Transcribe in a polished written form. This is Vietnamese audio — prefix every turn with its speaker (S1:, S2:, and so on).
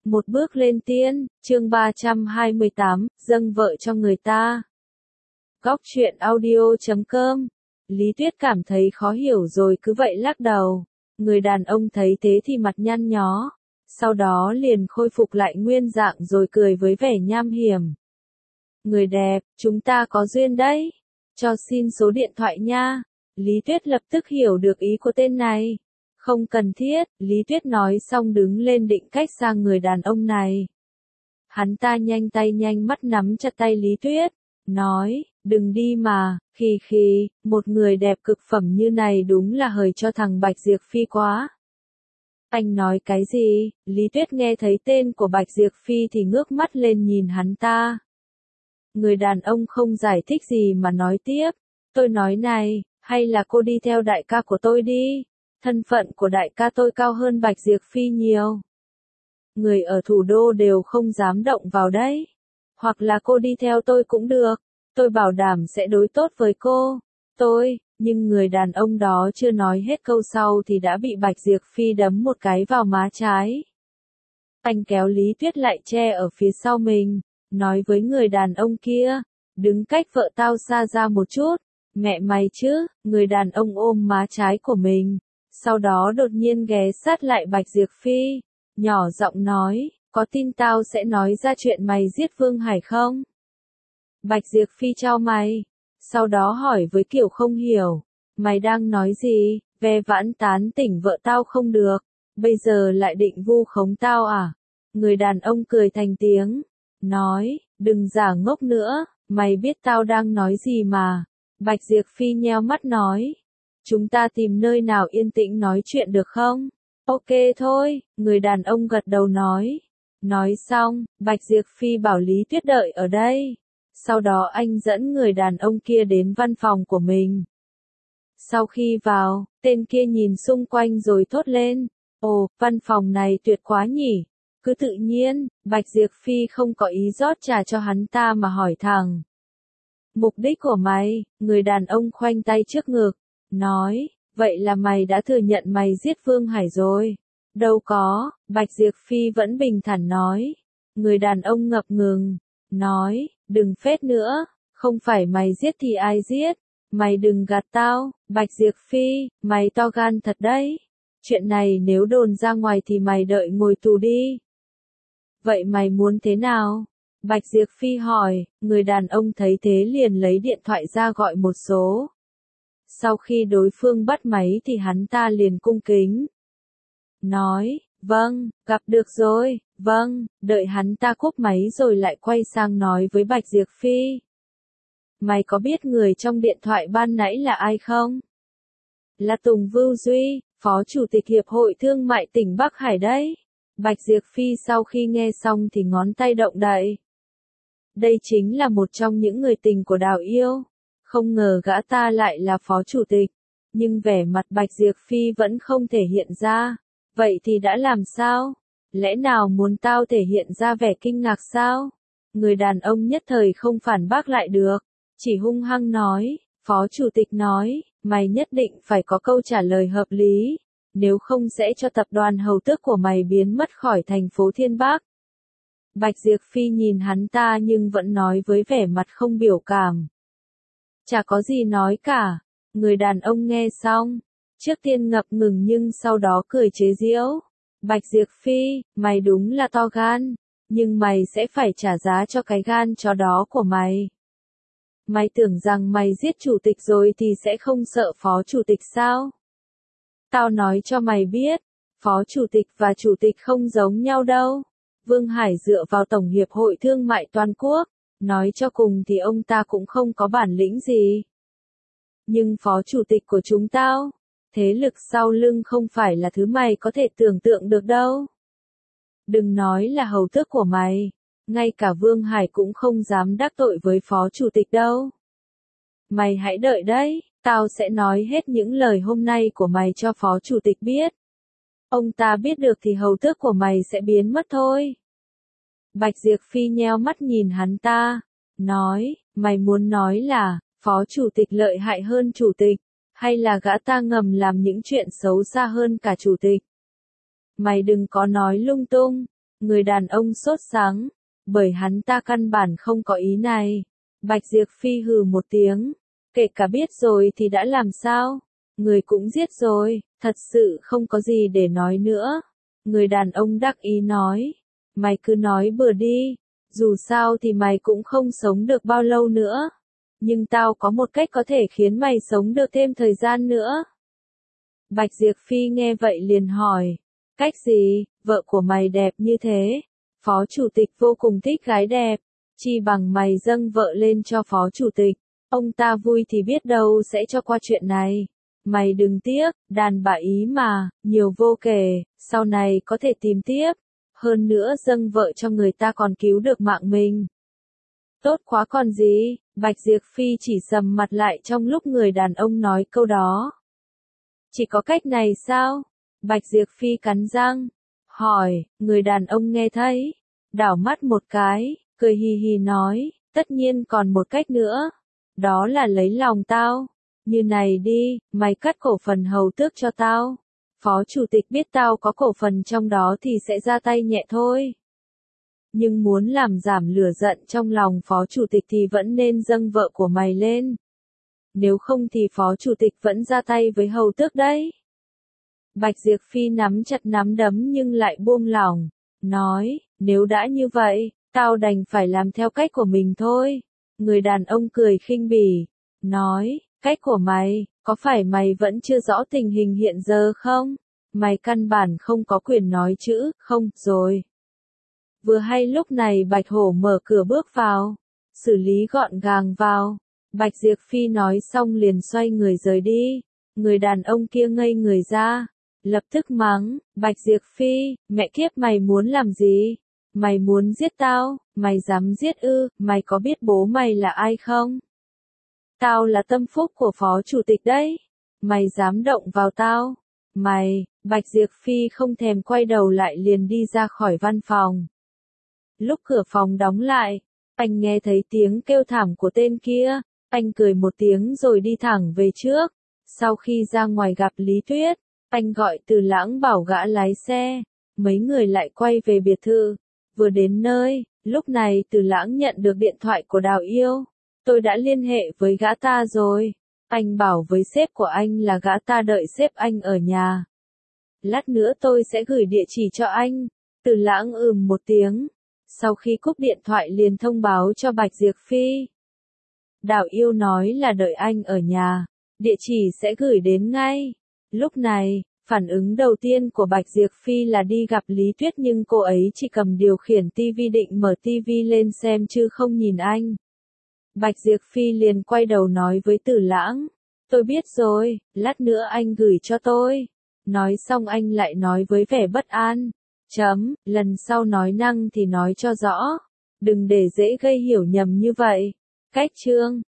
S1: Một bước lên tiên, chương 328, dâng vợ cho người ta. Góc truyện audio.com. Lý Tuyết cảm thấy khó hiểu rồi cứ vậy lắc đầu. Người đàn ông thấy thế thì mặt nhăn nhó. Sau đó liền khôi phục lại nguyên dạng rồi cười với vẻ nham hiểm. Người đẹp, chúng ta có duyên đấy. Cho xin số điện thoại nha. Lý Tuyết lập tức hiểu được ý của tên này. Không cần thiết, Lý Tuyết nói xong đứng lên định cách sang người đàn ông này. Hắn ta nhanh tay nhanh mắt nắm chặt tay Lý Tuyết, nói, đừng đi mà, khì, một người đẹp cực phẩm như này đúng là hời cho thằng Bạch Diệp Phi quá. Anh nói cái gì? Lý Tuyết nghe thấy tên của Bạch Diệp Phi thì ngước mắt lên nhìn hắn ta. Người đàn ông không giải thích gì mà nói tiếp, tôi nói này, hay là cô đi theo đại ca của tôi đi. Thân phận của đại ca tôi cao hơn Bạch Diệp Phi nhiều. Người ở thủ đô đều không dám động vào đấy. Hoặc là cô đi theo tôi cũng được. Tôi bảo đảm sẽ đối tốt với cô. Nhưng người đàn ông đó chưa nói hết câu sau thì đã bị Bạch Diệp Phi đấm một cái vào má trái. Anh kéo Lý Tuyết lại che ở phía sau mình, nói với người đàn ông kia, đứng cách vợ tao xa ra một chút. Mẹ mày chứ, người đàn ông ôm má trái của mình. Sau đó đột nhiên ghé sát lại Bạch Diệp Phi, nhỏ giọng nói, có tin tao sẽ nói ra chuyện mày giết Vương Hải không? Bạch Diệp Phi chau mày, sau đó hỏi với kiểu không hiểu, mày đang nói gì, ve vãn tán tỉnh vợ tao không được, bây giờ lại định vu khống tao à? Người đàn ông cười thành tiếng, nói, đừng giả ngốc nữa, mày biết tao đang nói gì mà. Bạch Diệp Phi nheo mắt nói, chúng ta tìm nơi nào yên tĩnh nói chuyện được không? Ok thôi, người đàn ông gật đầu nói. Nói xong, Bạch Diệp Phi bảo Lý Tuyết đợi ở đây. Sau đó anh dẫn người đàn ông kia đến văn phòng của mình. Sau khi vào, tên kia nhìn xung quanh rồi thốt lên. Ồ, văn phòng này tuyệt quá nhỉ. Cứ tự nhiên, Bạch Diệp Phi không có ý rót trà cho hắn ta mà hỏi thẳng. Mục đích của mày, người đàn ông khoanh tay trước ngực, nói, vậy là mày đã thừa nhận mày giết Vương Hải rồi. Đâu có, Bạch Diệp Phi vẫn bình thản nói. Người đàn ông ngập ngừng, nói, đừng phét nữa, không phải mày giết thì ai giết, mày đừng gạt tao, Bạch Diệp Phi, mày to gan thật đấy. Chuyện này nếu đồn ra ngoài thì mày đợi ngồi tù đi. Vậy mày muốn thế nào? Bạch Diệp Phi hỏi, người đàn ông thấy thế liền lấy điện thoại ra gọi một số. Sau khi đối phương bắt máy thì hắn ta liền cung kính. Nói, vâng, gặp được rồi, vâng, đợi hắn ta cúp máy rồi lại quay sang nói với Bạch Diệp Phi. Mày có biết người trong điện thoại ban nãy là ai không? Là Tùng Vưu Duy, Phó Chủ tịch Hiệp hội Thương mại tỉnh Bắc Hải đấy. Bạch Diệp Phi sau khi nghe xong thì ngón tay động đậy. Đây chính là một trong những người tình của Đào Yêu. Không ngờ gã ta lại là phó chủ tịch. Nhưng vẻ mặt Bạch Diệp Phi vẫn không thể hiện ra. Vậy thì đã làm sao? Lẽ nào muốn tao thể hiện ra vẻ kinh ngạc sao? Người đàn ông nhất thời không phản bác lại được. Chỉ hung hăng nói. Phó chủ tịch nói, mày nhất định phải có câu trả lời hợp lý. Nếu không sẽ cho tập đoàn hầu tước của mày biến mất khỏi thành phố Thiên Bắc. Bạch Diệp Phi nhìn hắn ta nhưng vẫn nói với vẻ mặt không biểu cảm. Chả có gì nói cả. Người đàn ông nghe xong, trước tiên ngập ngừng nhưng sau đó cười chế giễu. Bạch Diệp Phi, mày đúng là to gan, nhưng mày sẽ phải trả giá cho cái gan chó đó của mày. Mày tưởng rằng mày giết chủ tịch rồi thì sẽ không sợ phó chủ tịch sao? Tao nói cho mày biết, phó chủ tịch và chủ tịch không giống nhau đâu. Vương Hải dựa vào Tổng Hiệp hội Thương mại Toàn quốc, nói cho cùng thì ông ta cũng không có bản lĩnh gì. Nhưng phó chủ tịch của chúng tao, thế lực sau lưng không phải là thứ mày có thể tưởng tượng được đâu. Đừng nói là hầu tước của mày, ngay cả Vương Hải cũng không dám đắc tội với phó chủ tịch đâu. Mày hãy đợi đấy, tao sẽ nói hết những lời hôm nay của mày cho phó chủ tịch biết. Ông ta biết được thì hầu tước của mày sẽ biến mất thôi. Bạch Diệp Phi nheo mắt nhìn hắn ta, nói, mày muốn nói là, phó chủ tịch lợi hại hơn chủ tịch, hay là gã ta ngầm làm những chuyện xấu xa hơn cả chủ tịch? Mày đừng có nói lung tung, Người đàn ông sốt sắng, bởi hắn ta căn bản không có ý này. Bạch Diệp Phi hừ một tiếng, kể cả biết rồi thì đã làm sao? Người cũng giết rồi, thật sự không có gì để nói nữa. Người đàn ông đắc ý nói, mày cứ nói bừa đi, dù sao thì mày cũng không sống được bao lâu nữa. Nhưng tao có một cách có thể khiến mày sống được thêm thời gian nữa. Bạch Diệp Phi nghe vậy liền hỏi, cách gì? Vợ của mày đẹp như thế. Phó chủ tịch vô cùng thích gái đẹp, chi bằng mày dâng vợ lên cho phó chủ tịch. Ông ta vui thì biết đâu sẽ cho qua chuyện này. Mày đừng tiếc, đàn bà Ý mà, nhiều vô kể, sau này có thể tìm tiếp. Hơn nữa dâng vợ cho người ta còn cứu được mạng mình. Tốt quá còn gì, Bạch Diệp Phi chỉ sầm mặt lại trong lúc người đàn ông nói câu đó. Chỉ có cách này sao? Bạch Diệp Phi cắn răng, hỏi, người đàn ông nghe thấy, đảo mắt một cái, cười hì hì nói, tất nhiên còn một cách nữa. Đó là lấy lòng tao. Như này đi, mày cắt cổ phần hầu tước cho tao. Phó chủ tịch biết tao có cổ phần trong đó thì sẽ ra tay nhẹ thôi. Nhưng muốn làm giảm lửa giận trong lòng phó chủ tịch thì vẫn nên dâng vợ của mày lên. Nếu không thì phó chủ tịch vẫn ra tay với hầu tước đấy. Bạch Diệp Phi nắm chặt nắm đấm nhưng lại buông lỏng, nói, nếu đã như vậy, tao đành phải làm theo cách của mình thôi. Người đàn ông cười khinh bỉ, nói, cách của mày, có phải mày vẫn chưa rõ tình hình hiện giờ không? Mày căn bản không có quyền nói chữ, không, rồi. Vừa hay lúc này Bạch Hổ mở cửa bước vào, xử lý gọn gàng vào. Bạch Diệp Phi nói xong liền xoay người rời đi. Người đàn ông kia ngây người ra, lập tức mắng, Bạch Diệp Phi, mẹ kiếp mày muốn làm gì? Mày muốn giết tao, mày dám giết ư, mày có biết bố mày là ai không? Tao là tâm phúc của phó chủ tịch đấy. Mày dám động vào tao? Mày, Bạch Diệp Phi không thèm quay đầu lại liền đi ra khỏi văn phòng. Lúc cửa phòng đóng lại, anh nghe thấy tiếng kêu thảm của tên kia, anh cười một tiếng rồi đi thẳng về trước. Sau khi ra ngoài gặp Lý Tuyết, anh gọi Từ Lãng bảo gã lái xe, mấy người lại quay về biệt thự. Vừa đến nơi, lúc này Từ Lãng nhận được điện thoại của Đào Yêu. Tôi đã liên hệ với gã ta rồi. Anh bảo với sếp của anh là gã ta đợi sếp anh ở nhà. Lát nữa tôi sẽ gửi địa chỉ cho anh. Từ Lãng một tiếng. Sau khi cúp điện thoại liền thông báo cho Bạch Diệp Phi. Đào Yêu nói là đợi anh ở nhà. Địa chỉ sẽ gửi đến ngay. Lúc này, phản ứng đầu tiên của Bạch Diệp Phi là đi gặp Lý Tuyết nhưng cô ấy chỉ cầm điều khiển tivi định mở tivi lên xem chứ không nhìn anh. Bạch Diệp Phi liền quay đầu nói với Từ Lãng, tôi biết rồi, lát nữa anh gửi cho tôi. Nói xong anh lại nói với vẻ bất an, lần sau nói năng thì nói cho rõ, đừng để dễ gây hiểu nhầm như vậy. Cách chương